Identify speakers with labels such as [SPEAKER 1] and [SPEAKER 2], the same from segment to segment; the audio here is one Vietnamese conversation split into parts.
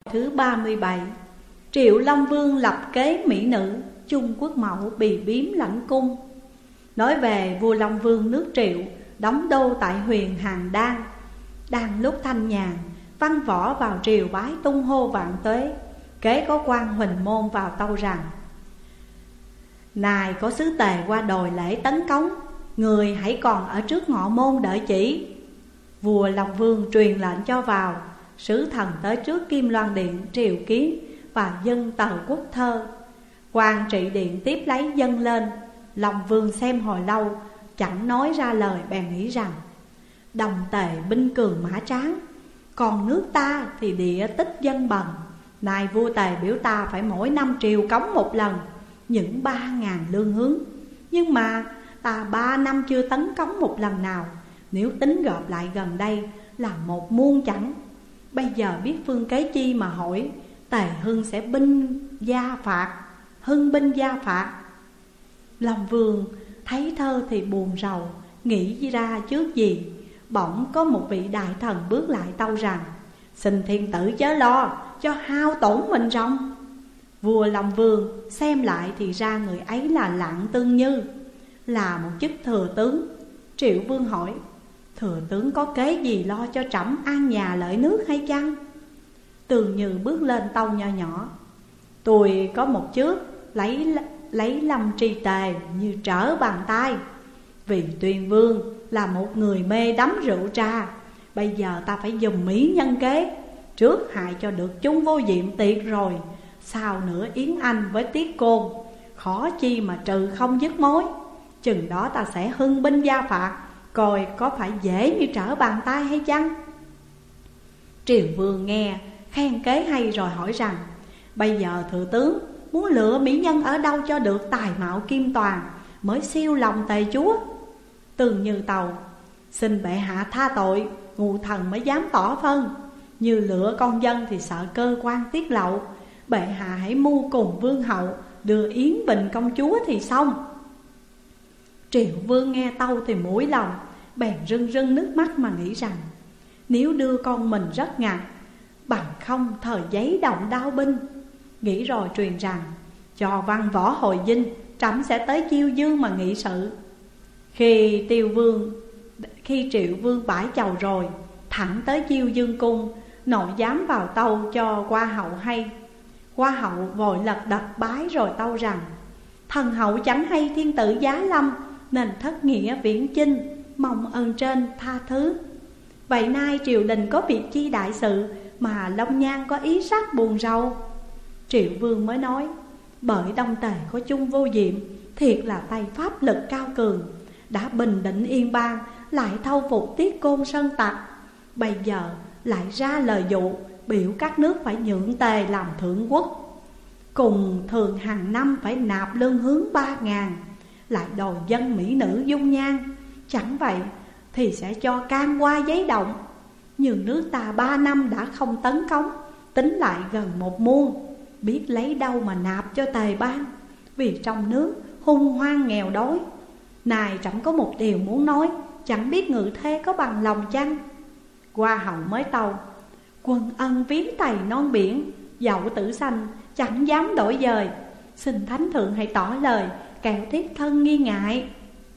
[SPEAKER 1] Thứ 37. Triệu Long Vương lập kế mỹ nữ, Chung Quốc Mẫu bì biếm lãnh cung. Nói về vua Long Vương nước Triệu, đóng đô tại huyền Hàn Đan. Đang lúc thanh nhàn, văn võ vào triều bái tung hô vạn tuế. Kế có quan Huỳnh Môn vào tâu rằng: Này có sứ tề qua đòi lễ tấn cống, người hãy còn ở trước ngọ môn đợi chỉ. Vua Long Vương truyền lệnh cho vào. Sứ thần tới trước Kim Loan Điện triều kiến và dâng tờ quốc thơ. Quan trị điện tiếp lấy dâng lên. Long Vương xem hồi lâu, chẳng nói ra lời, bèn nghĩ rằng: Đồng tề binh cường mã tráng, còn nước ta thì địa tích dân bần. Nay vua tề biểu ta phải mỗi năm triều cống một lần, những 3.000 lương hướng. Nhưng mà ta 3 năm chưa tấn cống một lần nào. Nếu tính gộp lại gần đây là 1 muôn chẳng. Bây giờ biết phương kế chi mà hỏi. Tề Hưng sẽ binh gia phạt, hưng binh gia phạt. Long Vương thấy thơ thì buồn rầu, nghĩ ra trước gì. Bỗng có một vị đại thần bước lại tâu rằng: Xin thiên tử chớ lo, cho hao tổn mình rong. Vua Long Vương xem lại thì ra người ấy là Lạng Tương Như, là một chức thừa tướng. Triệu Vương hỏi: Thừa tướng có kế gì lo cho trẫm an nhà lợi nước hay chăng? Tương Như bước lên tâu nho nhỏ: Tôi có một chức lấy lâm tri tề như trở bàn tay. Vì Tuyên Vương là một người mê đắm rượu trà, bây giờ ta phải dùng mỹ nhân kế. Trước hại cho được chúng vô diệm tiệt rồi, sau nữa Yến Anh với Tiết Côn, khó chi mà trừ không dứt mối. Chừng đó ta sẽ hưng binh gia phạt, coi có phải dễ như trở bàn tay hay chăng? Triều Vương nghe khen kế hay rồi hỏi rằng: Bây giờ thừa tướng muốn lựa mỹ nhân ở đâu cho được tài mạo kim toàn, mới siêu lòng tề chúa? Tương Như tàu: Xin bệ hạ tha tội, ngu thần mới dám tỏ phân. Như lựa con dân thì sợ cơ quan tiết lộ. Bệ hạ hãy mưu cùng vương hậu, đưa Yến Bình công chúa thì xong. Triệu Vương nghe tâu thì mũi lòng, bèn rưng rưng nước mắt mà nghĩ rằng: Nếu đưa con mình rất ngặt, bằng không thời giấy động đao binh. Nghĩ rồi truyền rằng: Cho văn võ hồi dinh, trẫm sẽ tới Chiêu Dương mà nghị sự. Khi Triệu Vương bãi chầu rồi, thẳng tới Chiêu Dương cung, nội giám vào tâu cho Hoa hậu hay. Hoa hậu vội lật đật bái rồi tâu rằng: Thần hậu chẳng hay thiên tử giá lâm, nên thất nghĩa viễn chinh, mong ơn trên tha thứ. Vậy nay triều đình có việc chi đại sự mà Long Nhan có ý sắc buồn rầu? Triệu Vương mới nói: Bởi Đông Tề có chung vô diệm, thiệt là tay pháp lực cao cường, đã bình định yên bang, lại thâu phục Tiết Côn sơn tặc. Bây giờ lại ra lời dụ biểu các nước phải nhượng Tề làm thượng quốc, cùng thường hàng năm phải nạp lương hướng 3.000, lại đòi dân mỹ nữ dung nhan. Chẳng vậy thì sẽ cho can qua giấy động. Nhưng nước ta 3 năm đã không tấn cống, tính lại gần 1 muôn, biết lấy đâu mà nạp cho Tề bang. Vì trong nước hung hoang nghèo đói. Này trẫm có một điều muốn nói, chẳng biết ngự thê có bằng lòng chăng? Hoa hậu mới tâu: Quân ân viếng Tày non biển, dậu tử sanh chẳng dám đổi dời. Xin thánh thượng hãy tỏ lời, kẻo thiếp thân nghi ngại.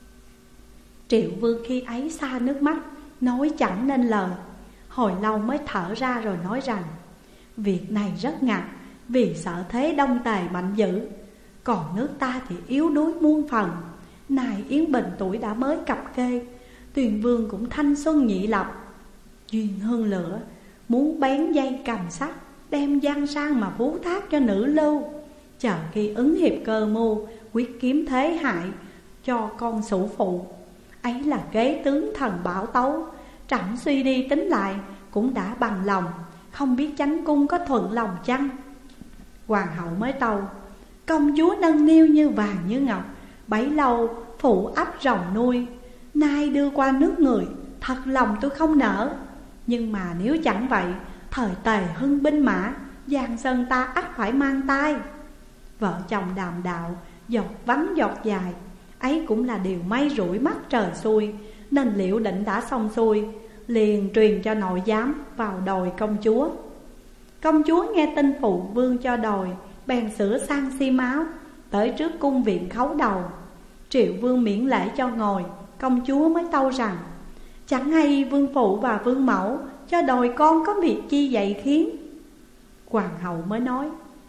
[SPEAKER 1] Triệu Vương khi ấy xa nước mắt, nói chẳng nên lời. Hồi lâu mới thở ra rồi nói rằng: Việc này rất ngặt, vì sợ thế Đông Tề mạnh dữ, còn nước ta thì yếu đuối muôn phần. Này Yến Bình tuổi đã mới cập kê, Tuyền Vương cũng thanh xuân nhị lập, duyên hương lửa, muốn bén dây cầm sắt, đem giang sang mà phú thác cho nữ lưu. Chờ khi ứng hiệp cơ mưu, quyết kiếm thế hại cho con sủ phụ. Ấy là kế tướng thần bảo tấu, trẫm suy đi tính lại cũng đã bằng lòng, không biết chánh cung có thuận lòng chăng? Hoàng hậu mới tâu: Công chúa nâng niu như vàng như ngọc, bấy lâu phụ ấp rồng nuôi, nay đưa qua nước người, thật lòng tôi không nỡ. Nhưng mà nếu chẳng vậy, thời Tề hưng binh mã, giang sơn ta ắt phải mang tai. Vợ chồng đàm đạo, giọt vắng giọt dài, ấy cũng là điều may rủi mắt trời xui. Nên liệu định đã xong xuôi, liền truyền cho nội giám vào đòi công chúa. Công chúa nghe tin phụ vương cho đòi, bèn sửa sang xiêm áo, tới trước cung viện khấu đầu. Triệu vương miễn lễ cho ngồi, công chúa mới tâu rằng: chẳng hay vương phụ và vương mẫu cho đòi con có việc chi vậy khiến? Hoàng hậu mới nói: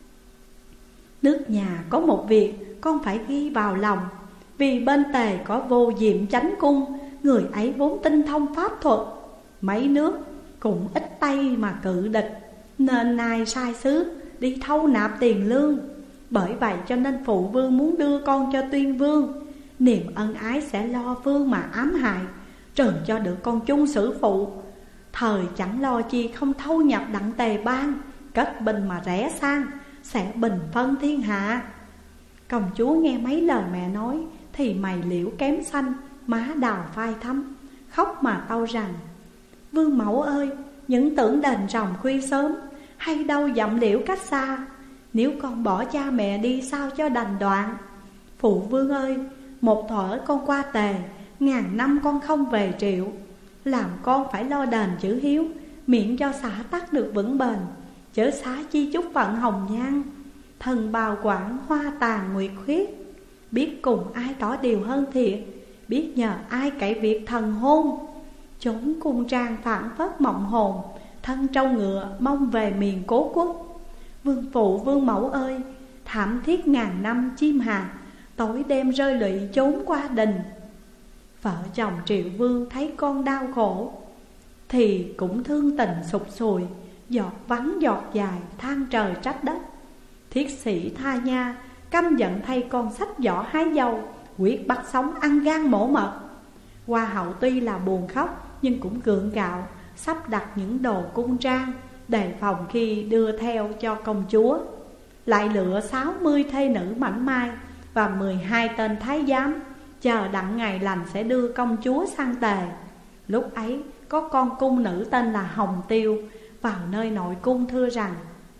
[SPEAKER 1] nước nhà có một việc con phải ghi vào lòng. Vì bên Tề có Vô Diệm chánh cung, người ấy vốn tinh thông pháp thuật. Mấy nước cũng ít tay mà cự địch, nên nay sai sứ đi thâu nạp tiền lương. Bởi vậy cho nên phụ vương muốn đưa con cho Tuyên vương. Niềm ân ái sẽ lo vương mà ám hại, trừ cho được con chung xử phụ. Thời chẳng lo chi không thâu nhập đặng Tề bang, cất binh mà rẽ sang, sẽ bình phân thiên hạ. Công chúa nghe mấy lời mẹ nói thì mày liễu kém xanh, má đào phai thắm, khóc mà tâu rằng: vương mẫu ơi, những tưởng đền rồng khuya sớm, hay đâu dặm liễu cách xa. Nếu con bỏ cha mẹ đi sao cho đành đoạn. Phụ vương ơi, một thuở con qua Tề, ngàn năm con không về Triệu. Làm con phải lo đền chữ hiếu, miễn cho xã tắc được vững bền. Chớ xá chi chúc phận hồng nhan, thần bào quản hoa tàn nguyệt khuyết. Biết cùng ai tỏ điều hơn thiệt, biết nhờ ai cậy việc thần hôn. Chốn cung trang phảng phất mộng hồn, thân trâu ngựa mong về miền cố quốc. Vương phụ vương mẫu ơi, thảm thiết ngàn năm chim hạt, tối đêm rơi lụy trốn qua đình. Vợ chồng Triệu vương thấy con đau khổ thì cũng thương tình sụp sùi, giọt vắng giọt dài than trời trách đất. Thiết sĩ Tha Nha căm giận thay con sách vỏ hái dâu, quyết bắt sống ăn gan mổ mật. Hoa hậu tuy là buồn khóc nhưng cũng gượng gạo, sắp đặt những đồ cung trang đề phòng khi đưa theo cho công chúa. Lại lựa 60 thê nữ mảnh mai và 12 tên thái giám, chờ đặng ngày lành sẽ đưa công chúa sang Tề. Lúc ấy có con cung nữ tên là Hồng Tiêu vào nơi nội cung thưa rằng: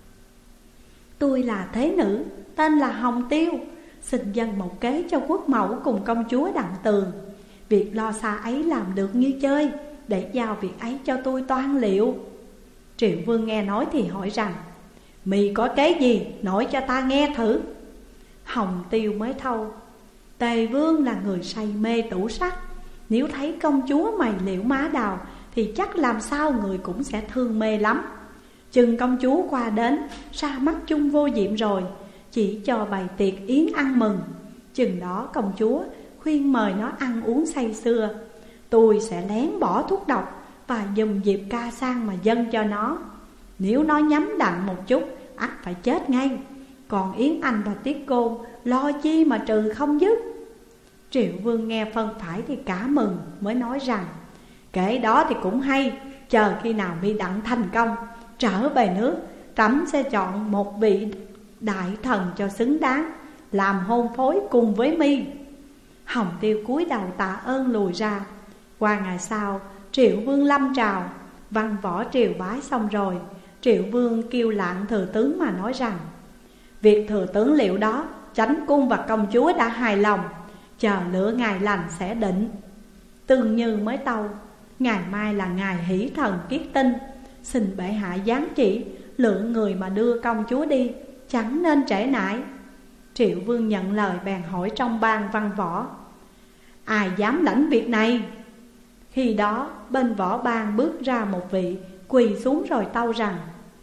[SPEAKER 1] tôi là thế nữ tên là Hồng Tiêu, xin dâng một kế cho quốc mẫu cùng công chúa Đặng Tường. Việc lo xa ấy làm được như chơi, để giao việc ấy cho tôi toan liệu. Triệu vương nghe nói thì hỏi rằng: mì có kế gì nói cho ta nghe thử. Hồng Tiêu mới thâu: Tề vương là người say mê tủ sắc, nếu thấy công chúa mày liễu má đào thì chắc làm sao người cũng sẽ thương mê lắm. Chừng công chúa qua đến, ra mắt chung Vô Diệm rồi, chỉ cho bày tiệc yến ăn mừng. Chừng đó công chúa khuyên mời nó ăn uống say sưa, tôi sẽ lén bỏ thuốc độc và dùng dịp ca sang mà dâng cho nó. Nếu nó nhắm đặng một chút, ắt phải chết ngay. Còn Yến Anh và Tiết Côn lo chi mà trừ không dứt. Triệu vương nghe phân phải thì cả mừng, mới nói rằng: kể đó thì cũng hay, chờ khi nào mi đặng thành công, trở về nước, trẫm sẽ chọn một vị đại thần cho xứng đáng, làm hôn phối cùng với mi. Hồng Tiêu cúi đầu tạ ơn lùi ra. Qua ngày sau, Triệu vương lâm trào, văn võ triều bái xong rồi, Triệu vương kêu Lạng thừa tướng mà nói rằng: việc thừa tướng liệu đó, chánh cung và công chúa đã hài lòng, chờ lửa ngày lành sẽ định. Tương Như mới tâu: ngày mai là ngày hỷ thần kiết tinh, xin bệ hạ giáng chỉ lựa người mà đưa công chúa đi, chẳng nên trễ nải. Triệu vương nhận lời bèn hỏi trong ban văn võ: ai dám lãnh việc này? Khi đó bên võ ban bước ra một vị, quỳ xuống rồi tâu rằng: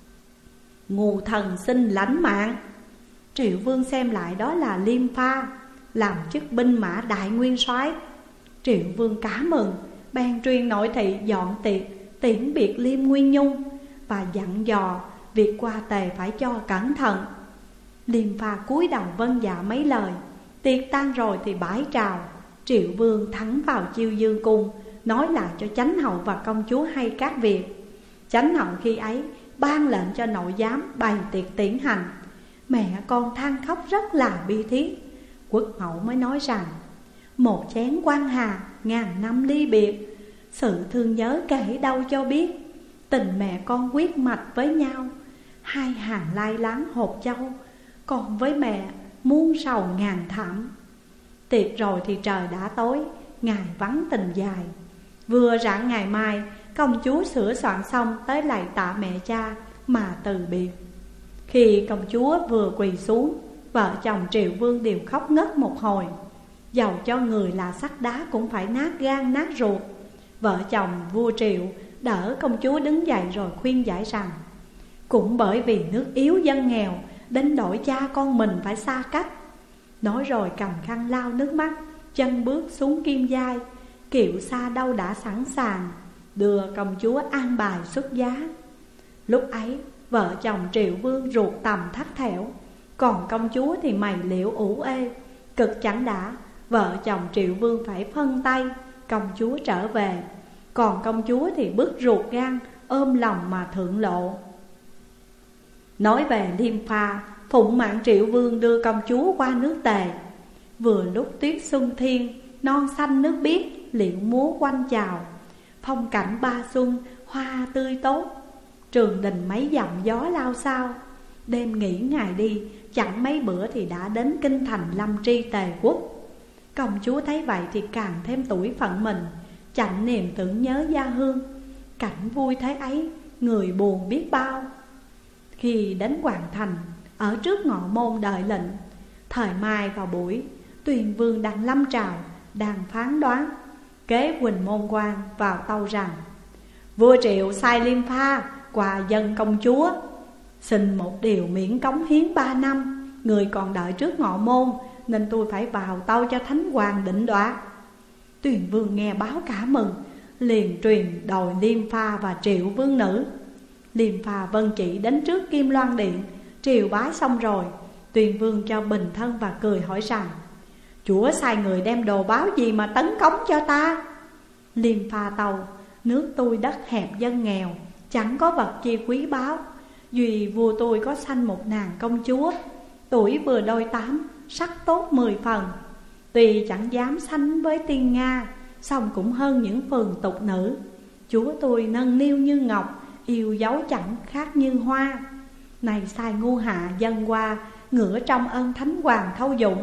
[SPEAKER 1] Ngù thần xin lãnh mạng. Triệu vương xem lại đó là Liêm Pha, làm chức binh mã đại nguyên soái. Triệu vương cá mừng, bèn truyền nội thị dọn tiệc tiễn biệt Liêm Nguyên Nhung, và dặn dò việc qua Tề phải cho cẩn thận. Liêm Pha cúi đầu vâng dạ mấy lời. Tiệc tan rồi thì bãi trào. Triệu vương thẳng vào Chiêu Dương cung, nói lại cho chánh hậu và công chúa hay các việc. Chánh hậu khi ấy ban lệnh cho nội giám bày tiệc tiễn hành. Mẹ con than khóc rất là bi thiết. Quốc hậu mới nói rằng: một chén quan hà, ngàn năm ly biệt, sự thương nhớ kể đâu cho biết. Tình mẹ con quyết mạch với nhau, hai hàng lai láng hộp châu, còn với mẹ muôn sầu ngàn thảm. Tiệc rồi thì trời đã tối, ngày vắng tình dài. Vừa rạng ngày mai, công chúa sửa soạn xong tới lạy tạ mẹ cha, mà từ biệt. Khi công chúa vừa quỳ xuống, vợ chồng Triệu Vương đều khóc ngất một hồi. Dầu cho người là sắt đá cũng phải nát gan nát ruột. Vợ chồng vua Triệu đỡ công chúa đứng dậy rồi khuyên giải rằng cũng bởi vì nước yếu dân nghèo đến đổi cha con mình phải xa cách. Nói rồi cầm khăn lau nước mắt, chân bước xuống Kim Giai. Kiệu xa đâu đã sẵn sàng, đưa công chúa an bài xuất giá. Lúc ấy vợ chồng Triệu Vương ruột tầm thắt thẻo, còn công chúa thì mày liễu ủ ê. Cực chẳng đã, vợ chồng Triệu Vương phải phân tay, công chúa trở về. Còn công chúa thì bứt ruột gan, ôm lòng mà thượng lộ. Nói về Liêm Pha, phụng mạng Triệu Vương đưa công chúa qua nước Tề. Vừa lúc tuyết xuân thiên, non xanh nước biếc, liễu múa quanh chào. Phong cảnh ba xuân, hoa tươi tốt, trường đình mấy dặm gió lao sao. Đêm nghỉ ngày đi, chẳng mấy bữa thì đã đến kinh thành Lâm Tri Tề quốc. Công chúa thấy vậy thì càng thêm tủi phận mình, chạnh niềm tưởng nhớ gia hương. Cảnh vui thế ấy, người buồn biết bao. Khi đến Hoàng thành, ở trước ngọ môn đợi lệnh. Thời mai vào buổi, Tuyền Vương đang lâm trào, đang phán đoán. Kế Quỳnh Môn Quan vào tâu rằng vua Triệu sai Liêm Pha qua dân công chúa, xin một điều miễn cống hiến 3 năm. Người còn đợi trước ngọ môn, nên tôi phải vào tâu cho Thánh Hoàng định đoạt. Tuyền Vương nghe báo cả mừng, liền truyền đòi Liêm Pha và Triệu Vương nữ. Liêm Pha vân chỉ đến trước Kim Loan Điện, triều bái xong rồi. Tuyền Vương cho bình thân và cười hỏi rằng chúa sai người đem đồ báo gì mà tấn cống cho ta? Liêm Pha tâu, nước tôi đất hẹp dân nghèo, chẳng có vật chi quý báu. Duy vua tôi có sanh một nàng công chúa, tuổi vừa đôi 8, sắc tốt 10 phần. Tuy chẳng dám sánh với tiên Nga, song cũng hơn những phường tục nữ. Chúa tôi nâng niu như ngọc, yêu dấu chẳng khác như hoa. Này sai ngu hạ dân qua, ngửa trong ơn Thánh Hoàng thâu dụng.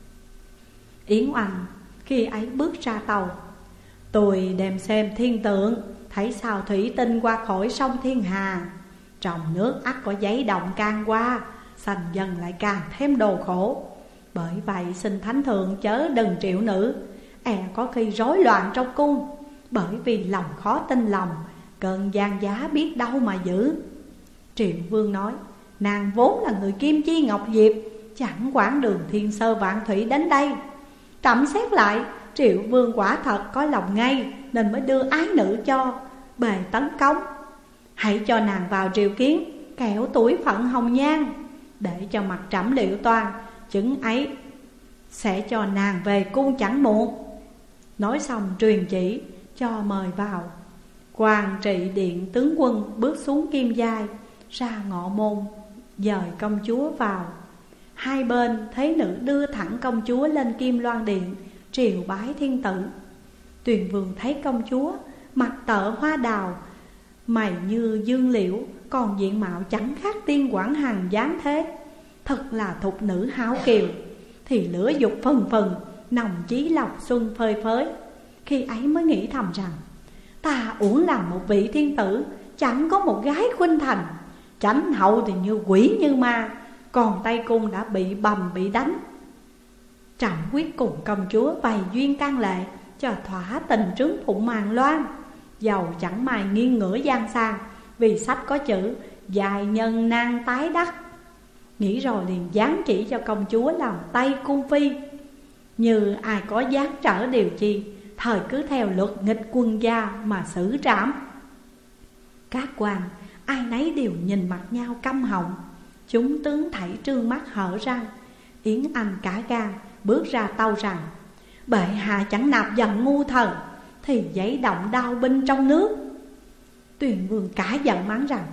[SPEAKER 1] Yến Oanh khi ấy bước ra tàu, tôi đem xem thiên tượng, thấy sao thủy tinh qua khỏi sông Thiên Hà. Trong nước ắt có giấy động can qua, sanh dân lại càng thêm đồ khổ. Bởi vậy xin Thánh Thượng chớ đừng triệu nữ, có khi rối loạn trong cung. Bởi vì lòng khó tin lòng, cơn gian giá biết đâu mà giữ. Triệu Vương nói, nàng vốn là người Kim Chi Ngọc Diệp, chẳng quản đường thiên sơ vạn thủy đến đây. Trẫm xét lại, Triệu Vương quả thật có lòng ngay, nên mới đưa ái nữ cho bề tấn cống. Hãy cho nàng vào triều kiến, kẻo tuổi phận hồng nhan, để cho mặt trẫm liệu toan, chứng ấy sẽ cho nàng về cung chẳng muộn. Nói xong truyền chỉ cho mời vào. Hoàng trị điện tướng quân bước xuống Kim Giai, ra ngọ môn dời công chúa vào. Hai bên thấy nữ đưa thẳng công chúa lên Kim Loan Điện, triều bái thiên tử. Tuyền Vương thấy công chúa mặt tợ hoa đào, mày như dương liễu, còn diện mạo chẳng khác tiên Quảng Hằng dáng thế. Thật là thục nữ háo kiều, thì lửa dục phần phần, nồng chí lộc xuân phơi phới. Khi ấy mới nghĩ thầm rằng ta uổng làm một vị thiên tử, chẳng có một gái khuynh thành. Chánh hậu thì như quỷ như ma, còn Tây Cung đã bị bầm bị đánh. Trẫm quyết cùng công chúa bày duyên can lệ, cho thỏa tình trướng phụng màn loan. Dầu chẳng mày nghiêng ngửa gian sang, vì sách có chữ dài nhân nan tái đắc. Nghĩ rồi liền giáng chỉ cho công chúa làm Tây Cung phi. Như ai có giáng trở điều chi, thời cứ theo luật nghịch quân gia mà xử trảm. Các quan ai nấy đều nhìn mặt nhau căm họng, chúng tướng thảy trương mắt hở răng. Yến Anh cả gan bước ra tâu rằng bệ hạ chẳng nạp giận ngu thần, thì giấy động đao binh trong nước. Tuyền Vương cả giận mắng rằng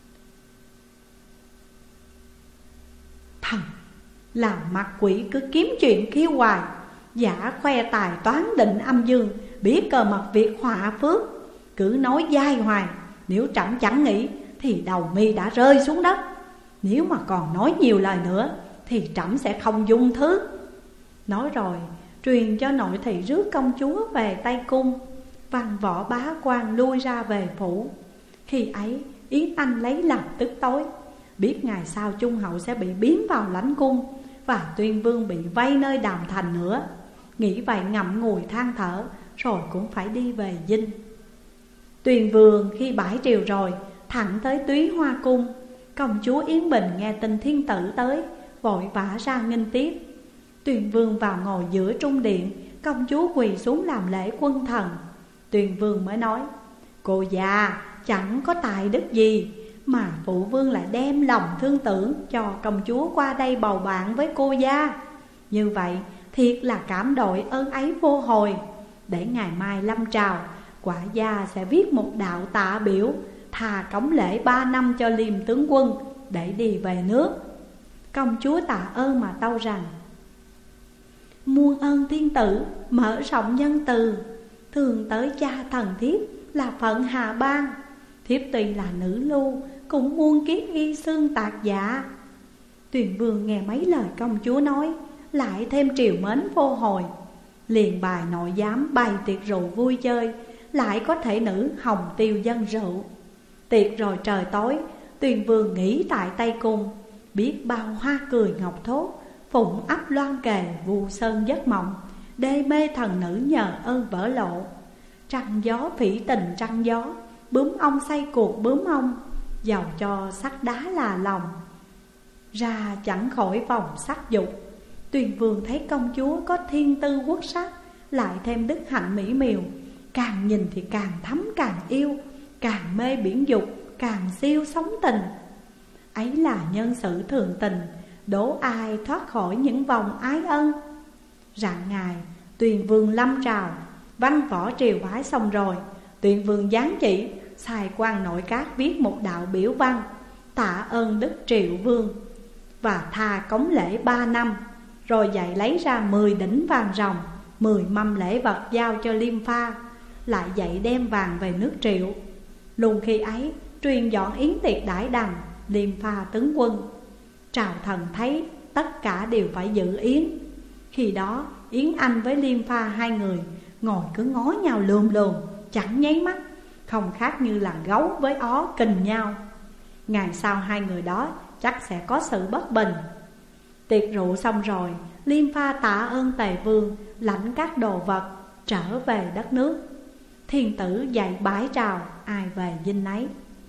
[SPEAKER 1] thần làm mặt quỷ cứ kiếm chuyện khiêu hoài, giả khoe tài toán định âm dương, biết cờ mật việc họa phước. Cứ nói dai hoài, nếu trẫm chẳng nghĩ thì đầu mi đã rơi xuống đất. Nếu mà còn nói nhiều lời nữa thì trẫm sẽ không dung thứ. Nói rồi truyền cho nội thị rước công chúa về Tây Cung. Văn võ bá quan lui ra về phủ. Khi ấy Yến Anh lấy làm tức tối, biết ngày sau Trung hậu sẽ bị biến vào lãnh cung và Tuyên Vương bị vây nơi Đàm Thành nữa. Nghĩ vậy ngậm ngùi than thở, rồi cũng phải đi về dinh. Tuyên Vương khi bãi triều rồi, thẳng tới Túy Hoa cung. Công chúa Yến Bình nghe tin thiên tử tới, vội vã ra nghênh tiếp. Tuyên Vương vào ngồi giữa trung điện, công chúa quỳ xuống làm lễ quân thần. Tuyên Vương mới nói: cô già chẳng có tài đức gì mà phụ vương lại đem lòng thương tưởng cho công chúa qua đây bầu bạn với cô gia. Như vậy thiệt là cảm đội ơn ấy vô hồi. Để ngày mai lâm trào, quả gia sẽ viết một đạo tạ biểu, thà cống lễ 3 năm cho Liêm tướng quân để đi về nước. Công chúa tạ ơn mà tâu rằng: muôn ơn thiên tử mở rộng nhân từ, thường tới cha thần thiếp là phận hà bang. Thiếp tuy là nữ lưu, cũng muôn kiếp ghi xương tạc dạ. Tuyên Vương nghe mấy lời công chúa nói, lại thêm triều mến vô hồi, liền bài nội giám bày tiệc rượu vui chơi, lại có thể nữ hồng tiêu dân rượu. Tiệc rồi trời tối, Tuyên Vương nghỉ tại Tây Cung. Biết bao hoa cười ngọc thốt, phụng ấp loan kề vu sơn giấc mộng. Đê mê thần nữ nhờ ơn vỡ lộ, trăng gió phỉ tình trăng gió, bướm ong say cuộc bướm ong. Dầu cho sắt đá là lòng, ra chẳng khỏi vòng sắc dục. Tuyên Vương thấy công chúa có thiên tư quốc sắc, lại thêm đức hạnh mỹ miều, càng nhìn thì càng thấm càng yêu, càng mê biển dục, càng siêu sống tình. Ấy là nhân sự thường tình, đố ai thoát khỏi những vòng ái ân. Rạng ngày, Tuyên Vương lâm trào, văn võ triều bái xong rồi, Tuyên Vương giáng chỉ sai quan nội các viết một đạo biểu văn tạ ơn đức Triệu Vương và tha cống lễ 3 năm. Rồi dạy lấy ra 10 đỉnh vàng ròng, 10 mâm lễ vật giao cho Liêm Pha, lại dạy đem vàng về nước Triệu. Luôn khi ấy truyền dọn yến tiệc đãi đằng Liêm Pha tướng quân. Trào thần thấy tất cả đều phải dự yến. Khi đó Yến Anh với Liêm Pha hai người ngồi cứ ngó nhau lườm lườm, chẳng nháy mắt, không khác như là gấu với ó kình nhau. Ngày sau hai người đó chắc sẽ có sự bất bình. Tiệc rượu xong rồi, Liêm Pha tạ ơn Tề Vương, lãnh các đồ vật trở về đất nước. Thiên tử dạy bãi trào, ai về dinh nấy.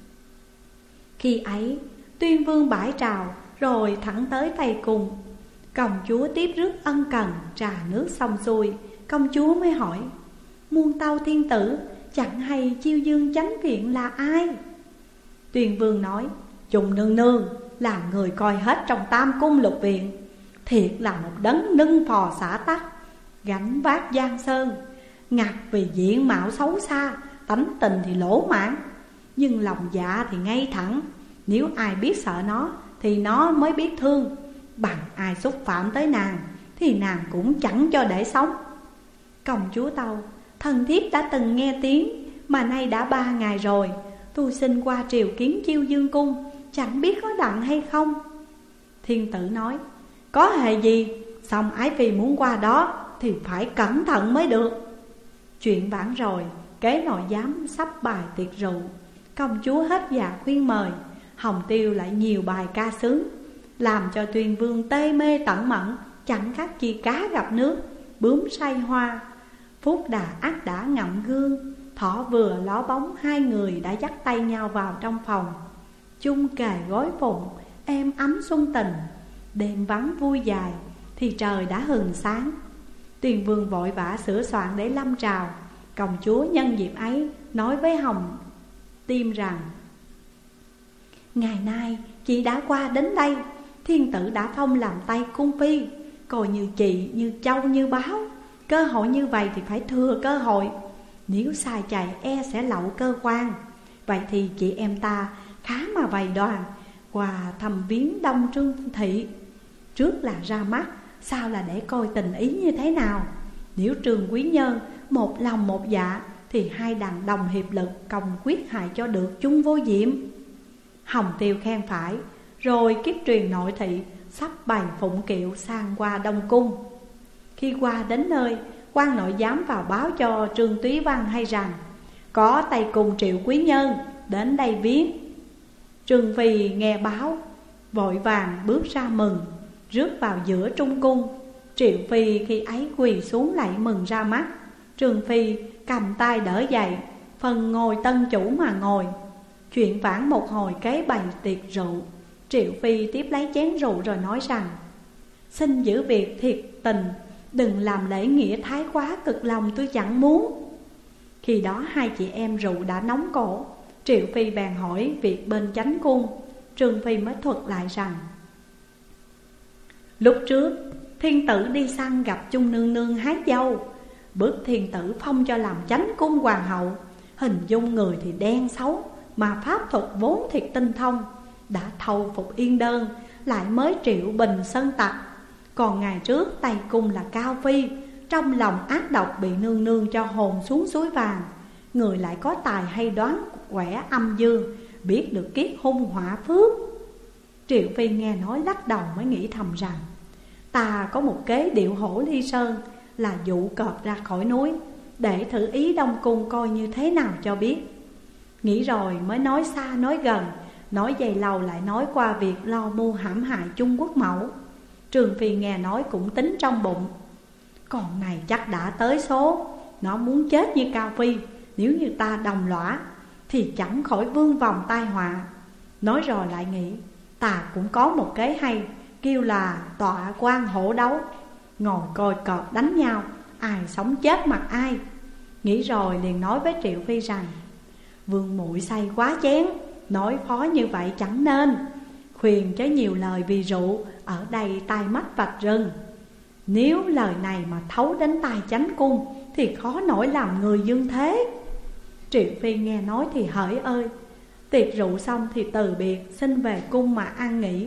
[SPEAKER 1] Khi ấy Tuyên Vương bãi trào rồi thẳng tới Tây Cung. Công chúa tiếp rước ân cần, trà nước xong xuôi, công chúa mới hỏi: muôn tâu thiên tử, chẳng hay Chiêu Dương chánh viện là ai? Tuyên Vương nói: Trùng nương nương là người coi hết trong Tam Cung Lục Viện, thiệt là một đấng nâng phò xả tắc, gánh vác giang sơn. Ngặt vì diện mạo xấu xa, tánh tình thì lỗ mãn, nhưng lòng dạ thì ngay thẳng. Nếu ai biết sợ nó thì nó mới biết thương, bằng ai xúc phạm tới nàng thì nàng cũng chẳng cho để sống. Công chúa tâu: thần thiếp đã từng nghe tiếng, mà nay đã 3 ngày rồi. Tôi xin qua triều kiến Chiêu Dương cung, chẳng biết có đặng hay không. Thiên tử nói: có hề gì, song ái phi muốn qua đó thì phải cẩn thận mới được. Chuyện vãn rồi, kế nội giám sắp bài tiệc rượu. Công chúa hết dạ khuyên mời, Hồng Tiêu lại nhiều bài ca sướng, làm cho Tuyên Vương tê mê tẩn mẫn, chẳng khác chi cá gặp nước, bướm say hoa. Phúc đà ác đã ngậm gương, thỏ vừa ló bóng, hai người đã dắt tay nhau vào trong phòng. Chung kề gối phụng, êm ấm xuân tình. Đêm vắng vui dài thì trời đã hừng sáng. Tuyên Vương vội vã sửa soạn để lâm trào. Công chúa nhân dịp ấy nói với Hồng Tiêm rằng: ngày nay chị đã qua đến đây, thiên tử đã phong làm Tây Cung phi, coi như chị như châu như báo. Cơ hội như vậy thì phải thừa cơ hội, nếu sai chạy e sẽ lậu cơ quan. Vậy thì chị em ta khá mà bày đoàn qua thăm viếng Đông Trương Thị. Trước là ra mắt, sau là để coi tình ý như thế nào. Nếu Trường quý nhân một lòng một dạ thì hai đàn đồng hiệp lực, công quyết hại cho được chung vô diệm. Hồng Tiêu khen phải, rồi kiếp truyền nội thị sắp bày phụng kiệu sang qua Đông Cung. Khi qua đến nơi, quan nội giám vào báo cho Trương Túy Văn hay rằng có Tây Cung Triệu quý nhân đến đây viếng. Trương Phi nghe báo vội vàng bước ra mừng, rước vào giữa trung cung. Triệu Phi khi ấy quỳ xuống lạy mừng ra mắt. Trương Phi cầm tay đỡ dậy, phần ngồi tân chủ mà ngồi. Chuyện vãn một hồi kế bày tiệc rượu. Triệu Phi tiếp lấy chén rượu rồi nói rằng: xin giữ việc thiệt tình, đừng làm lễ nghĩa thái quá, cực lòng tôi chẳng muốn. Khi đó hai chị em rượu đã nóng cổ. Triệu Phi bèn hỏi việc bên chánh cung. Trương Phi mới thuật lại rằng: lúc trước thiên tử đi săn gặp chung nương nương hái dâu, bức thiên tử phong cho làm chánh cung hoàng hậu. Hình dung người thì đen xấu, mà pháp thuật vốn thiệt tinh thông, đã thâu phục Yên Đơn, lại mới triệu bình sân tặc. Còn ngày trước Tây Cung là Cao Phi, trong lòng ác độc bị nương nương cho hồn xuống suối vàng. Người lại có tài hay đoán quẻ âm dương, biết được kiết hung họa phước. Triệu Phi nghe nói lắc đầu mới nghĩ thầm rằng: ta có một kế điệu hổ ly sơn, là dụ cọp ra khỏi núi, để thử ý Đông Cung coi như thế nào cho biết. Nghĩ rồi mới nói xa nói gần, nói dày lâu lại nói qua việc lo mưu hãm hại Trung Quốc mẫu. Trương Phi nghe nói cũng tính trong bụng: con này chắc đã tới số, nó muốn chết như Cao Phi. Nếu như ta đồng lõa thì chẳng khỏi vương vòng tai họa. Nói rồi lại nghĩ: ta cũng có một kế hay, kêu là tọa quan hổ đấu, ngồi coi cọp đánh nhau, ai sống chết mặt ai. Nghĩ rồi liền nói với Triệu Phi rằng: vương muội say quá chén, nói phó như vậy chẳng nên. Khuyên chớ nhiều lời vì rượu, ở đây tai mắt vạch rừng. Nếu lời này mà thấu đến tai chánh cung thì khó nổi làm người dương thế. Triệu Phi nghe nói thì hỡi ơi. Tiệc rượu xong thì từ biệt, xin về cung mà an nghỉ.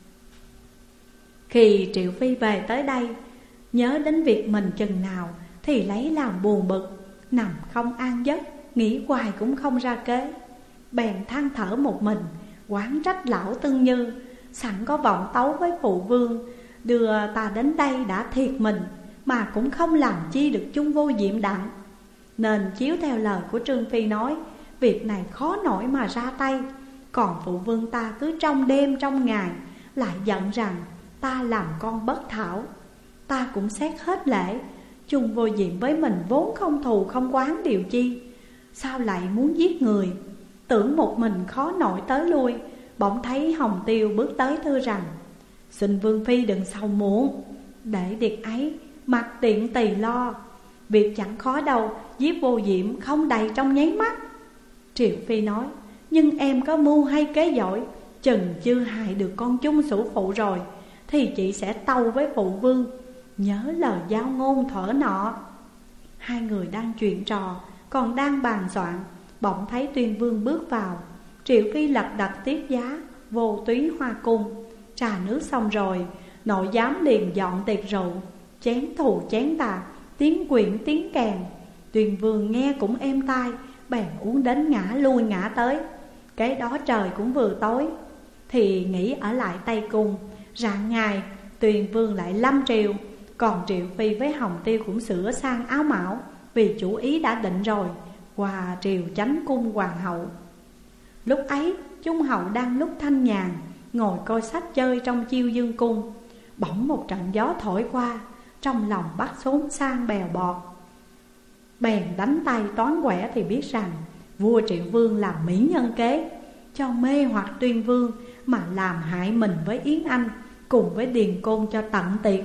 [SPEAKER 1] Khi Triệu Phi về tới đây, nhớ đến việc mình chừng nào thì lấy làm buồn bực, nằm không an giấc, nghĩ hoài cũng không ra kế. Bèn than thở một mình, oán trách lão Tương Như, sẵn có vọng tấu với phụ vương, đưa ta đến đây đã thiệt mình, mà cũng không làm chi được chung vô diệm đặng. Nên chiếu theo lời của Trương Phi nói, việc này khó nổi mà ra tay. Còn phụ vương ta cứ trong đêm trong ngày lại giận rằng ta làm con bất thảo. Ta cũng xét hết lễ, chung vô diệm với mình vốn không thù không oán điều chi, sao lại muốn giết người. Tưởng một mình khó nổi tới lui, bỗng thấy Hồng Tiêu bước tới thưa rằng: xin vương phi đừng sầu muộn, để việc ấy mặc tiện tỳ lo. Việc chẳng khó đâu, giết vô diệm không đầy trong nháy mắt. Triệu Phi nói: nhưng em có mưu hay kế giỏi, chừng chưa hại được con chung sủ phụ rồi, thì chị sẽ tâu với phụ vương, nhớ lời giao ngôn thuở nọ. Hai người đang chuyện trò, còn đang bàn soạn, bỗng thấy Tuyên Vương bước vào. Triệu Phi lật đật tiếp giá, vô túy hoa cung. Trà nước xong rồi, nội giám liền dọn tiệc rượu, chén thù chén tà, tiếng quyển tiếng kèn. Tuyên Vương nghe cũng êm tai, bèn uống đến ngã lui ngã tới. Cái đó trời cũng vừa tối, thì nghĩ ở lại Tây Cung. Rạng ngày, Tuyên Vương lại lâm triều. Còn Triệu Phi với Hồng Tiêu cũng sửa sang áo mão, vì chủ ý đã định rồi, qua triều chánh cung hoàng hậu. Lúc ấy Trung hậu đang lúc thanh nhàn, ngồi coi sách chơi trong chiêu dương cung. Bỗng một trận gió thổi qua, trong lòng bắt xốn sang bèo bọt. Bèn đánh tay toán quẻ thì biết rằng vua Triệu Vương làm mỹ nhân kế, cho mê hoặc Tuyên Vương mà làm hại mình với Yến Anh, cùng với Điền Côn cho tận tiệt.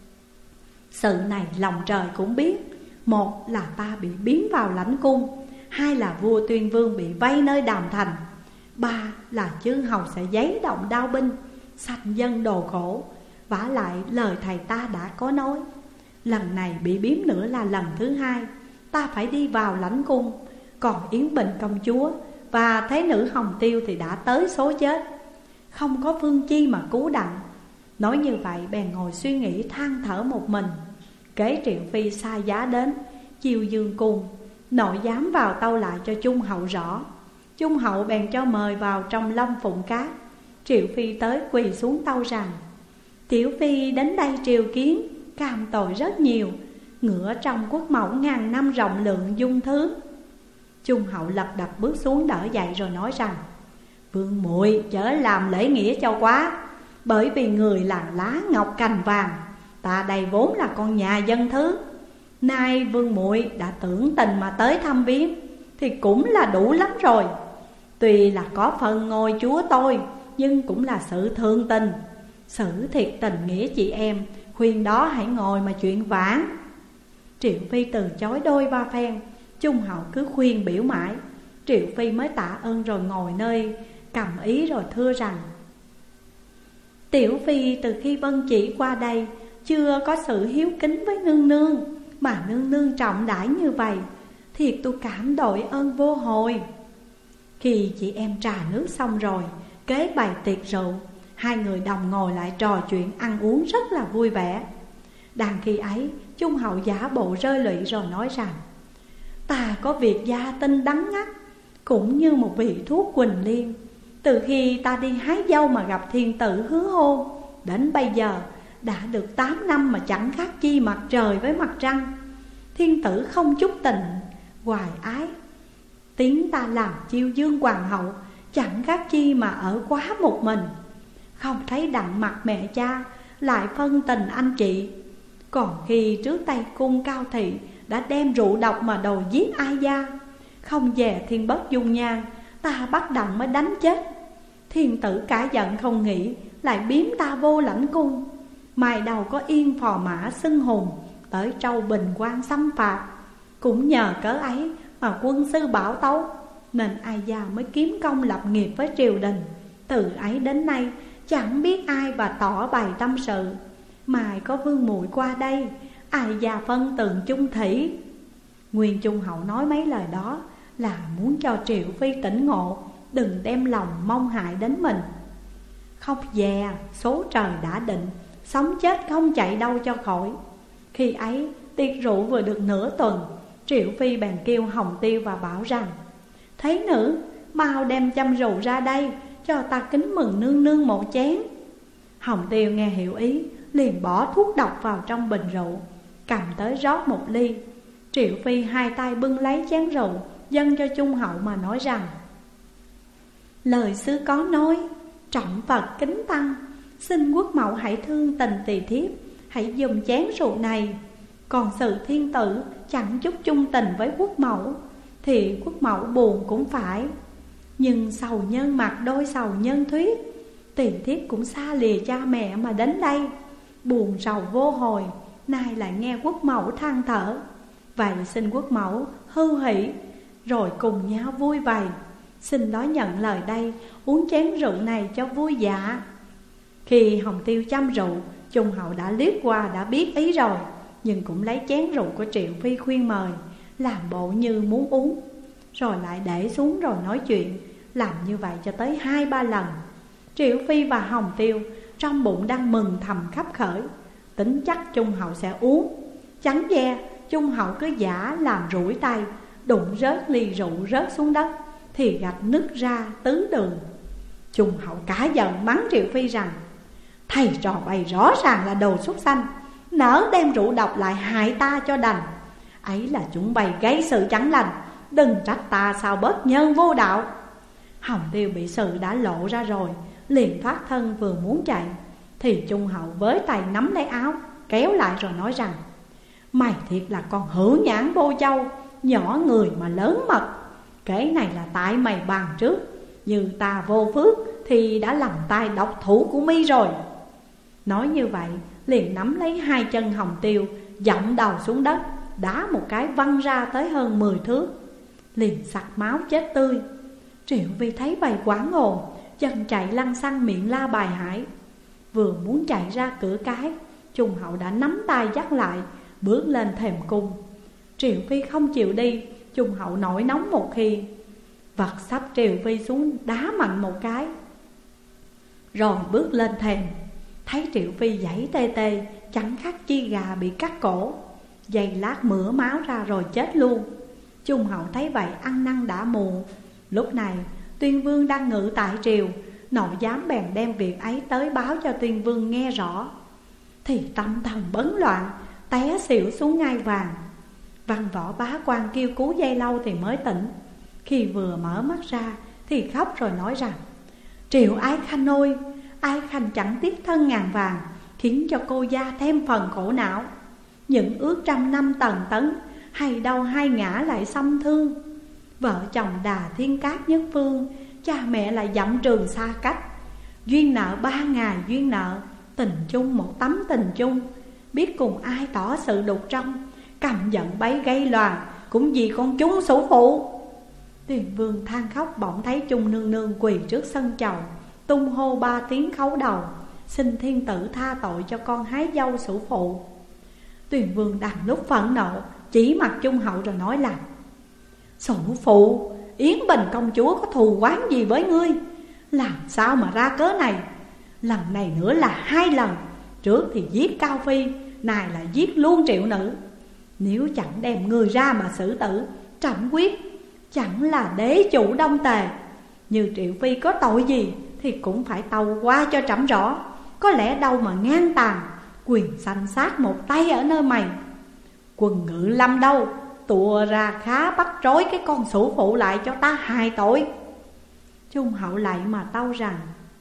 [SPEAKER 1] Sự này lòng trời cũng biết, một là ta bị biến vào lãnh cung, hai là vua Tuyên Vương bị vây nơi Đàm Thành, ba là chư hầu sẽ giấy động đao binh, sanh dân đồ khổ. Vả lại lời thầy ta đã có nói, lần này bị biếm nữa là lần thứ hai, ta phải đi vào lãnh cung. Còn Yến Bình công chúa và thế nữ Hồng Tiêu thì đã tới số chết, không có phương chi mà cứu đặng. Nói như vậy bèn ngồi suy nghĩ than thở một mình. Kế Triệu Phi sai giá đến chiêu dương cung, nội giám vào tâu lại cho Trung hậu rõ. Trung hậu bèn cho mời vào trong Long Phụng Cát. Triệu Phi tới quỳ xuống tâu rằng: Tiểu Phi đến đây triều kiến, cam tội rất nhiều, ngựa trong quốc mẫu ngàn năm rộng lượng dung thứ. Trung hậu lật đật bước xuống đỡ dậy rồi nói rằng: Vương muội chớ làm lễ nghĩa cho quá, bởi vì người là lá ngọc cành vàng, ta đây vốn là con nhà dân thứ. Nay vương muội đã tưởng tình mà tới thăm viếng thì cũng là đủ lắm rồi. Tuy là có phần ngôi chúa tôi, nhưng cũng là sự thương tình, xử thiệt tình nghĩa chị em, khuyên đó hãy ngồi mà chuyện vãn. Triệu Phi từ chối đôi ba phen, Trung Hậu cứ khuyên biểu mãi. Triệu Phi mới tạ ơn rồi ngồi nơi cầm ý rồi thưa rằng: Tiểu Phi từ khi Vân chỉ qua đây chưa có sự hiếu kính với nương nương, mà nương nương trọng đãi như vậy, thiệt tôi cảm đội ơn vô hồi. Khi chị em trà nước xong rồi, kế bày tiệc rượu, hai người đồng ngồi lại trò chuyện ăn uống rất là vui vẻ. Đang khi ấy, Trung Hậu giả bộ rơi lụy rồi nói rằng: Ta có việc gia tinh đắng ngắt, cũng như một vị thuốc quỳnh liên. Từ khi ta đi hái dâu mà gặp thiên tử hứa hôn, đến bây giờ đã được 8 năm mà chẳng khác chi mặt trời với mặt trăng. Thiên tử không chút tình hoài ái, tiếng ta làm chiêu dương hoàng hậu, chẳng khác chi mà ở quá một mình. Không thấy đặng mặt mẹ cha, lại phân tình anh chị. Còn khi trước Tây Cung Cao Thị đã đem rượu độc mà đòi giết Ai Gia, không về Thiên Bất Dung Nhan, ta bắt đặng mới đánh chết. Thiên tử cả giận không nghĩ, lại biếm ta vô lãnh cung. Mai đầu có yên phò mã xưng hùng tới Trâu Bình Quan xâm phạt. Cũng nhờ cớ ấy mà quân sư bảo tấu, nên Ai Gia mới kiếm công lập nghiệp với triều đình. Từ ấy đến nay chẳng biết ai và tỏ bày tâm sự. Mai có vương muội qua đây, Ai Gia phân tường chung thủy. Nguyên Trung Hậu nói mấy lời đó là muốn cho Triệu Phi tỉnh ngộ, đừng đem lòng mong hại đến mình. Không dè, số trời đã định, sống chết không chạy đâu cho khỏi. Khi ấy tiệc rượu vừa được nửa tuần, Triệu Phi bèn kêu Hồng Tiêu và bảo rằng: Thấy nữ, mau đem châm rượu ra đây, cho ta kính mừng nương nương một chén. Hồng Tiêu nghe hiểu ý, liền bỏ thuốc độc vào trong bình rượu, cầm tới rót một ly. Triệu Phi hai tay bưng lấy chén rượu, dâng cho Trung Hậu mà nói rằng: Lời xứ có nói, trọng Phật kính tăng, xin quốc mẫu hãy thương tình tỳ thiếp, hãy dùng chén rượu này. Còn sự thiên tử chẳng chút chung tình với quốc mẫu, thì quốc mẫu buồn cũng phải. Nhưng sầu nhân mặt đôi sầu nhân thuyết, tỳ thiếp cũng xa lìa cha mẹ mà đến đây, buồn sầu vô hồi, nay lại nghe quốc mẫu than thở. Vậy xin quốc mẫu hưu hỷ, rồi cùng nhau vui vầy. Xin đó nhận lời đây, uống chén rượu này cho vui dạ. Khi Hồng Tiêu chăm rượu, Trung Hậu đã liếc qua đã biết ý rồi, nhưng cũng lấy chén rượu của Triệu Phi khuyên mời, làm bộ như muốn uống, rồi lại để xuống rồi nói chuyện. Làm như vậy cho tới 2-3 lần. Triệu Phi và Hồng Tiêu trong bụng đang mừng thầm khắp khởi, tính chắc Trung Hậu sẽ uống. Chẳng dè, Trung Hậu cứ giả làm rủi tay, đụng rớt ly rượu rớt xuống đất, thì gạch nứt ra tứ đường. Trung Hậu cả giận mắng Triệu Phi rằng: Thầy trò bày rõ ràng là đồ súc sanh, nỡ đem rượu độc lại hại ta cho đành. Ấy là chúng bày gây sự chẳng lành, đừng trách ta sao bớt nhân vô đạo. Hồng Tiêu bị sự đã lộ ra rồi, liền thoát thân vừa muốn chạy, thì Trung Hậu với tay nắm lấy áo kéo lại rồi nói rằng: Mày thiệt là con hữu nhãn vô châu, nhỏ người mà lớn mật. Kể này là tại mày bàn trước, như ta vô phước thì đã làm tay độc thủ của mi rồi. Nói như vậy liền nắm lấy hai chân Hồng Tiêu, dậm đầu xuống đất, đá một cái văng ra tới hơn 10 thước, liền sặc máu chết tươi. Triệu Vi thấy bầy quảng ồn, chân chạy lăn xăng miệng la bài hải. Vừa muốn chạy ra cửa cái, Trung Hậu đã nắm tay dắt lại, bước lên thềm cung. Triệu Phi không chịu đi, Trung Hậu nổi nóng một khi, vật sắp Triệu Phi xuống đá mạnh một cái, rồi bước lên thềm. Thấy Triệu Phi giãy tê tê, chẳng khác chi gà bị cắt cổ, giây lát mửa máu ra rồi chết luôn. Trung Hậu thấy vậy ăn năn đã muộn. Lúc này Tuyên Vương đang ngự tại triều, nội giám bèn đem việc ấy tới báo cho Tuyên Vương nghe rõ, thì tâm thần bấn loạn, té xỉu xuống ngai vàng. Văn Võ bá quan kêu cứu giây lâu thì mới tỉnh. Khi vừa mở mắt ra thì khóc rồi nói rằng: Triệu Ái Khanh ơi, Ái Khanh chẳng tiếc thân ngàn vàng, khiến cho cô gia thêm phần khổ não. Những ước trăm năm tần tấn, hay đâu hai ngã lại xâm thương. Vợ chồng đà thiên cát nhất phương, cha mẹ lại dặm trường xa cách. Duyên nợ 3 ngày duyên nợ, tình chung một tấm tình chung. Biết cùng ai tỏ sự đục trong, cầm giận bấy gây loạn, cũng vì con chúng sủ phụ. Tuyền Vương than khóc bỗng thấy Chung nương nương quỳ trước sân chầu, tung hô 3 tiếng khấu đầu, xin thiên tử tha tội cho con hái dâu sủ phụ. Tuyền Vương đằng lúc phẫn nộ, chỉ mặt Chung hậu rồi nói là: Sủ phụ, Yến Bình công chúa có thù oán gì với ngươi? Làm sao mà ra cớ này? Lần này nữa là 2 lần. Trước thì giết Cao Phi, này là giết luôn Triệu nữ. Nếu chẳng đem người ra mà xử tử, trẫm quyết chẳng là đế chủ Đông Tề. Như Triệu Phi có tội gì thì cũng phải tâu qua cho trẫm rõ. Có lẽ đâu mà ngang tàn, quyền sanh sát một tay ở nơi mày. Quần Ngự Lâm đâu, tụa ra khá bắt trói cái con sủ phụ lại cho ta 2 tội. Trung hậu lại mà tâu rằng: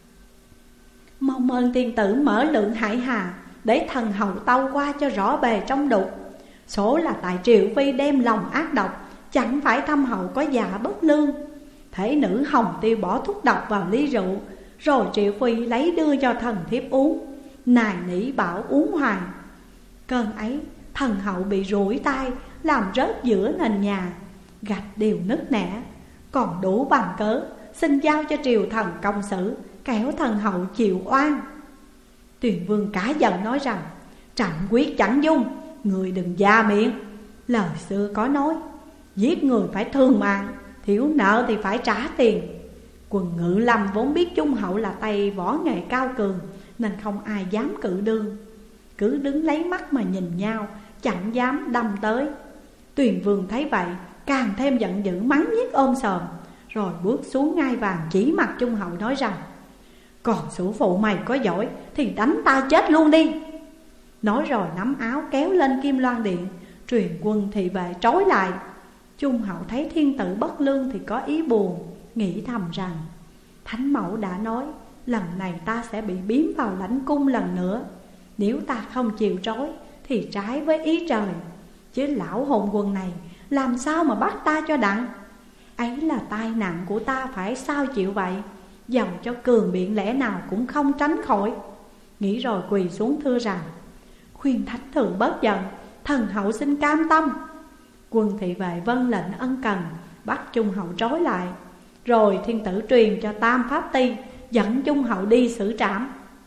[SPEAKER 1] Mong ơn tiên tử mở lượng hải hà, để thần hậu tâu qua cho rõ bề trong đục. Số là tại Triệu Phi đem lòng ác độc, chẳng phải thâm hậu có dạ bất lương. Thể nữ Hồng Tiêu bỏ thuốc độc vào ly rượu, rồi Triệu Phi lấy đưa cho thần thiếp uống, nài nỉ bảo uống hoài. Cơn ấy thần hậu bị rủi tay, làm rớt giữa nền nhà, gạch đều nứt nẻ. Còn đủ bằng cớ, xin giao cho triều thần công xử, kẻo thần hậu chịu oan. Tuyền Vương cả giận nói rằng: Trẫm quyết chẳng dung, người đừng già miệng. Lời xưa có nói, giết người phải thương mạng, thiếu nợ thì phải trả tiền. Quần Ngự Lâm vốn biết Trung hậu là tay võ nghệ cao cường, nên không ai dám cự đương, cứ đứng lấy mắt mà nhìn nhau, chẳng dám đâm tới. Tuyền Vương thấy vậy, càng thêm giận dữ mắng nhiếc ôm sòm, rồi bước xuống ngai vàng chỉ mặt Trung hậu nói rằng: Còn sủ phụ mày có giỏi thì đánh ta chết luôn đi. Nói rồi nắm áo kéo lên Kim Loan Điện, truyền quân thị vệ trói lại. Trung hậu thấy thiên tử bất lương thì có ý buồn, nghĩ thầm rằng: Thánh mẫu đã nói lần này ta sẽ bị biếm vào lãnh cung lần nữa. Nếu ta không chịu trói thì trái với ý trời, chứ lão hồn quân này làm sao mà bắt ta cho đặng. Ấy là tai nạn của ta phải sao chịu vậy, dầu cho cường biện lẽ nào cũng không tránh khỏi. Nghĩ rồi quỳ xuống thưa rằng: Khuyên thánh thượng bớt giận, thần hậu xin cam tâm. Quân thị vệ vâng lệnh ân cần, bắt Trung hậu trói lại. Rồi thiên tử truyền cho Tam Pháp Ti dẫn Trung hậu đi xử trảm.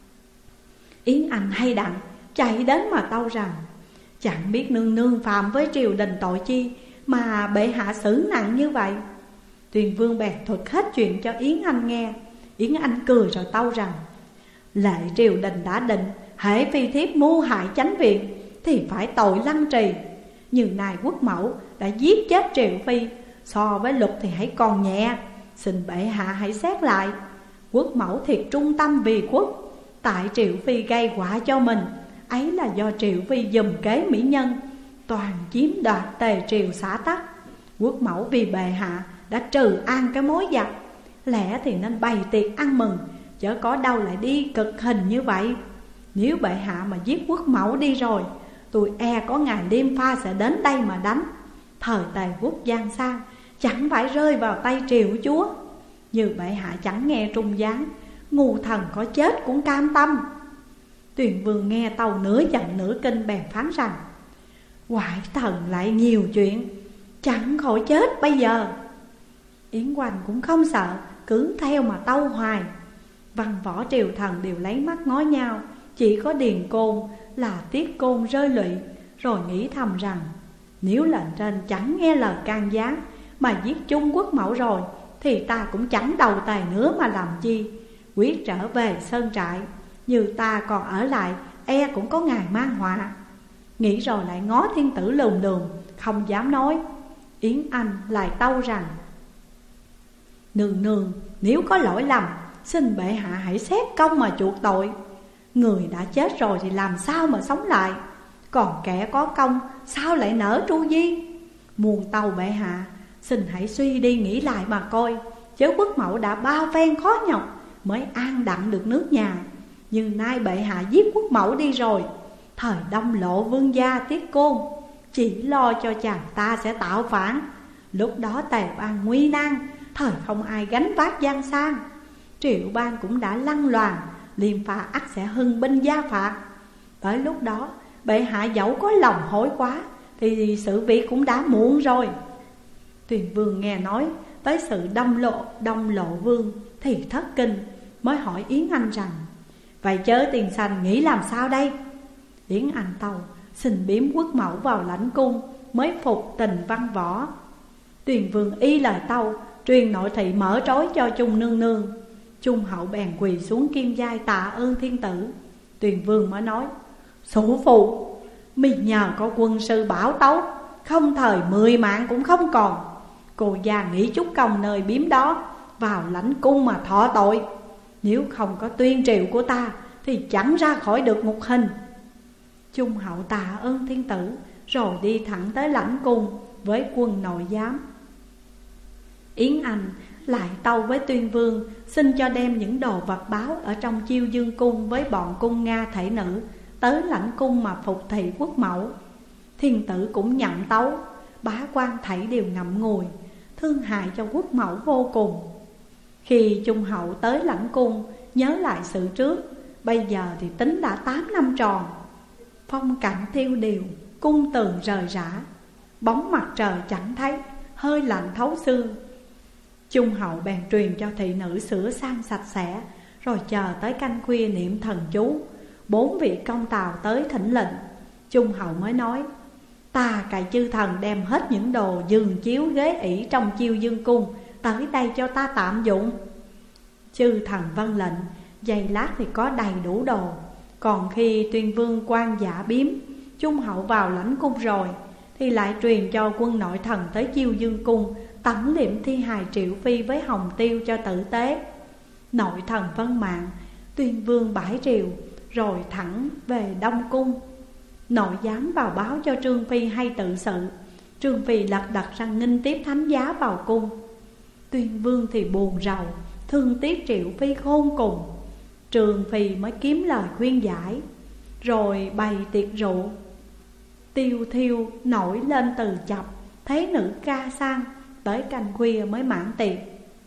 [SPEAKER 1] Yến Anh hay đặng chạy đến mà tâu rằng: Chẳng biết nương nương phạm với triều đình tội chi mà bệ hạ xử nặng như vậy. Tuyền Vương bèn thuật hết chuyện cho Yến Anh nghe. Yến Anh cười rồi tâu rằng: Lệ triều đình đã định, hễ phi thiếp mưu hại chánh viện thì phải tội lăng trì. Như này quốc mẫu đã giết chết Triệu Phi, so với luật thì hãy còn nhẹ. Xin bệ hạ hãy xét lại. Quốc mẫu thiệt trung tâm vì quốc, tại Triệu Phi gây họa cho mình, ấy là do Triệu Phi dùm kế mỹ nhân, toàn chiếm đoạt tề triều xã tắc. Quốc mẫu vì bệ hạ đã trừ an cái mối giặc, lẽ thì nên bày tiệc ăn mừng, chớ có đâu lại đi cực hình như vậy. Nếu bệ hạ mà giết quốc mẫu đi rồi, tôi e có ngày Liêm Pha sẽ đến đây mà đánh. Thời Tề quốc giang sang chẳng phải rơi vào tay triều chúa. Như bệ hạ chẳng nghe trung gián, ngu thần có chết cũng cam tâm. Tuyền Vương nghe tâu nửa giận nửa kinh bèn phán rằng: Ngoại thần lại nhiều chuyện, chẳng khỏi chết bây giờ. Yến Hoành cũng không sợ, cứ theo mà tâu hoài. Văn võ triều thần đều lấy mắt ngó nhau, chỉ có Điền Côn là Tiết Côn rơi lụy. Rồi nghĩ thầm rằng: Nếu lệnh trên chẳng nghe lời can gián mà giết chung quốc mẫu rồi, thì ta cũng chẳng đầu tài nữa mà làm chi. Quyết trở về sơn trại, như ta còn ở lại e cũng có ngày mang họa. Nghĩ rồi lại ngó thiên tử lùn lùn, không dám nói. Yến Anh lại tâu rằng: Nương nương nếu có lỗi lầm, xin bệ hạ hãy xét công mà chuộc tội. Người đã chết rồi thì làm sao mà sống lại, còn kẻ có công sao lại nỡ tru di. Muôn tâu bệ hạ, xin hãy suy đi nghĩ lại mà coi. Chớ quốc mẫu đã 3 phen khó nhọc mới an đặng được nước nhà. Nhưng nay bệ hạ giết quốc mẫu đi rồi, thời Đông Lộ vương gia Tiết Côn chỉ lo cho chàng ta sẽ tạo phản. Lúc đó Tề Bang nguy nan, thời không ai gánh vác gian sang. Triệu Bang cũng đã lăng loàn, Liêm Pha ắt sẽ hưng binh gia phạt. Tới lúc đó bệ hạ dẫu có lòng hối quá thì sự việc cũng đã muộn rồi. Tuyền Vương nghe nói tới sự Đông Lộ vương thì thất kinh, mới hỏi Yến Anh rằng: vậy chớ tiền sanh nghĩ làm sao đây? Yến Anh tâu: xin biếm quốc mẫu vào lãnh cung, mới phục tình văn võ. Tuyền Vương y lời tâu, truyền nội thị mở trói cho Chung nương nương. Chung hậu bèn quỳ xuống kim giai tạ ơn thiên tử. Tuyền Vương mới nói: Sủ phụ, mi nhờ có quân sư bảo tấu, không thời 10 mạng cũng không còn. Cô già nghĩ chút công nơi biếm đó, vào lãnh cung mà thọ tội. Nếu không có tuyên triệu của ta thì chẳng ra khỏi được ngục hình. Chung hậu tạ ơn thiên tử, rồi đi thẳng tới lãnh cung với quân nội giám. Yến Anh lại tâu với Tuyên Vương, xin cho đem những đồ vật báo ở trong Chiêu Dương cung với bọn cung Nga thể nữ tới lãnh cung mà phục thị quốc mẫu. Thiên tử cũng nhận tấu, bá quan thảy đều ngậm ngùi, thương hại cho quốc mẫu vô cùng. Khi Trung hậu tới lãnh cung, nhớ lại sự trước, bây giờ thì tính đã 8 năm tròn. Phong cảnh tiêu điều, cung tường rời rã, bóng mặt trời chẳng thấy, hơi lạnh thấu xương. Trung hậu bèn truyền cho thị nữ sửa sang sạch sẽ, rồi chờ tới canh khuya niệm thần chú. 4 vị công tào tới thỉnh lệnh. Trung hậu mới nói: ta cậy chư thần đem hết những đồ giường chiếu ghế ỷ trong Chiêu Dương cung tới đây cho ta tạm dụng. Chư thần vâng lệnh, giây lát thì có đầy đủ đồ. Còn khi Tuyên Vương quan giả biếm, Trung hậu vào lãnh cung rồi, thì lại truyền cho quân nội thần tới Chiêu Dương cung tẩm liệm thi hài Triệu Phi với hồng tiêu cho tử tế. Nội thần vâng mạng, Tuyên Vương bãi triều, rồi thẳng về Đông cung. Nội giám vào báo cho Trương Phi hay tự sự. Trương Phi lật đật sang nghinh tiếp thánh giá vào cung. Tuyên Vương thì buồn rầu, thương tiếc Triệu Phi khôn cùng. Trương Phi mới kiếm lời khuyên giải, rồi bày tiệc rượu. Tiêu thiêu nổi lên từ chập, thấy nữ ca sang, tới canh khuya mới mãn tiệc.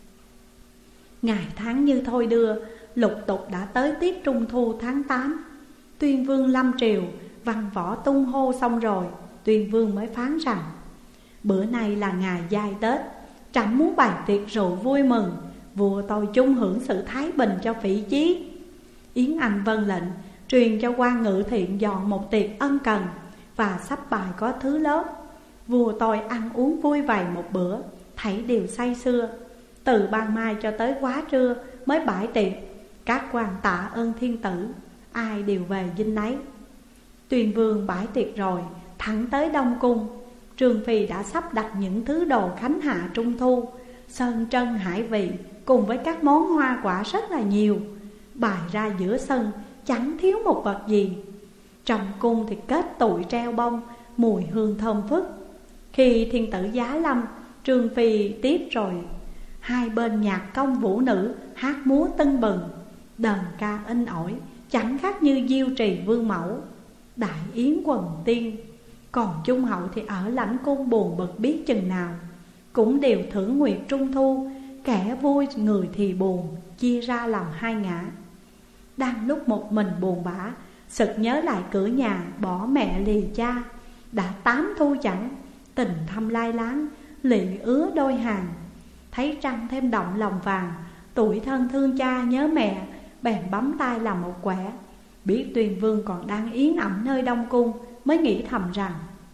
[SPEAKER 1] Ngày tháng như thôi đưa, lục tục đã tới tiết trung thu tháng 8. Tuyên Vương lâm triều, văn võ tung hô xong rồi, Tuyên Vương mới phán rằng: bữa nay là ngày giai Tết, trẫm muốn bày tiệc rượu vui mừng, vua tôi chung hưởng sự thái bình cho phỉ chí. Yến Anh vâng lệnh, truyền cho quan ngự thiện dọn một tiệc ân cần, và sắp bài có thứ lớp. Vua tôi ăn uống vui vầy một bữa, thảy đều say sưa. Từ ban mai cho tới quá trưa mới bãi tiệc. Các quan tạ ơn thiên tử, ai đều về dinh nấy. Tuyên Vương bãi tiệc rồi, thẳng tới Đông cung. Trương Phi đã sắp đặt những thứ đồ khánh hạ trung thu, sơn trân hải vị cùng với các món hoa quả rất là nhiều, bày ra giữa sân, chẳng thiếu một vật gì. Trong cung thì kết tụi treo bông, mùi hương thơm phức. Khi thiên tử giá lâm, Trương Phi tiếp rồi, hai bên nhạc công vũ nữ hát múa tưng bừng, đờn ca in ỏi, chẳng khác như diêu trì vương mẫu, đại yến quần tiên. Còn Trung hậu thì ở lãnh cung buồn bực biết chừng nào, cũng đều thưởng nguyệt trung thu, kẻ vui người thì buồn, chia ra làm hai ngã. Đang lúc một mình buồn bã, sực nhớ lại cửa nhà bỏ mẹ lìa cha. Đã 8 thu chẳng, tình thâm lai láng, lị ứa đôi hàng. Thấy trăng thêm động lòng vàng, tủi thân thương cha nhớ mẹ, bèn bấm tay làm một quẻ. Biết Tuyên Vương còn đang yến ẩm nơi Đông cung, mới nghĩ thầm rằng: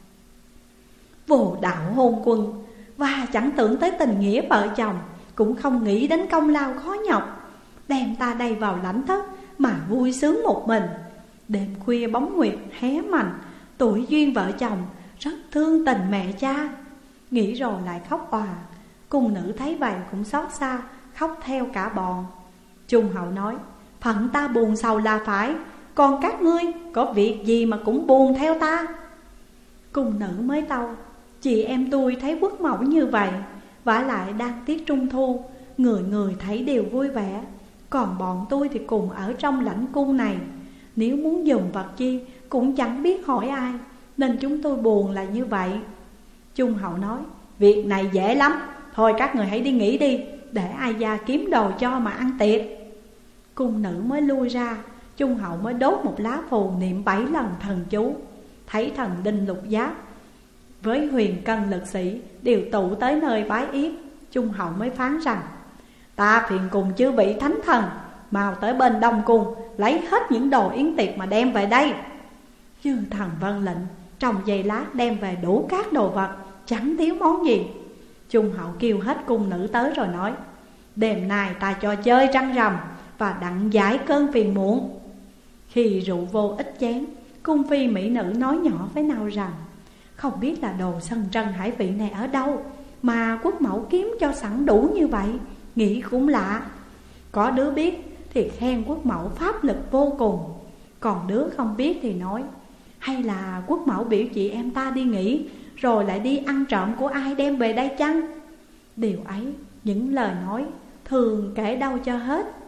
[SPEAKER 1] vô đạo hôn quân, và chẳng tưởng tới tình nghĩa vợ chồng, cũng không nghĩ đến công lao khó nhọc, đem ta đây vào lãnh thất mà vui sướng một mình. Đêm khuya bóng nguyệt hé mành, tuổi duyên vợ chồng, rất thương tình mẹ cha. Nghĩ rồi lại khóc òa. Cung nữ thấy vậy cũng xót xa, khóc theo cả bọn. Trung hậu nói: phận ta buồn sầu là phải, còn các ngươi có việc gì mà cũng buồn theo ta? Cung nữ mới tâu: chị em tôi thấy quốc mẫu như vậy, vả lại đang tiết trung thu, người người thấy đều vui vẻ, Còn bọn tôi thì cùng ở trong lãnh cung này, nếu muốn dùng vật chi cũng chẳng biết hỏi ai, nên chúng tôi buồn là như vậy. Trung hậu nói, việc này dễ lắm, thôi các người hãy đi nghỉ đi, để ai gia kiếm đồ cho mà ăn tiệc. Cung nữ mới lui ra, Trung hậu mới đốt một lá phù niệm 7 lần thần chú. Thấy thần Đinh Lục Giáp với Huyền Cân lực sĩ đều tụ tới nơi bái yết, Trung hậu mới phán rằng, ta phiền cùng chư vị thánh thần mau tới bên Đông Cung, lấy hết những đồ yến tiệc mà đem về đây. Chư thần vâng lệnh, trong giây lát đem về đủ các đồ vật, chẳng thiếu món gì. Trung hậu kêu hết cung nữ tới rồi nói, đêm nay ta cho chơi trăng rằm và đặng giải cơn phiền muộn. Khi rượu vô ích chén, cung phi mỹ nữ nói nhỏ với nhau rằng, không biết là đồ sân trân hải vị này ở đâu mà quốc mẫu kiếm cho sẵn đủ như vậy, nghĩ cũng lạ. Có đứa biết thì khen quốc mẫu pháp lực vô cùng, còn đứa không biết thì nói, hay là quốc mẫu biểu chị em ta đi nghỉ, rồi lại đi ăn trộm của ai đem về đây chăng? Điều ấy, những lời nói thường kể đâu cho hết.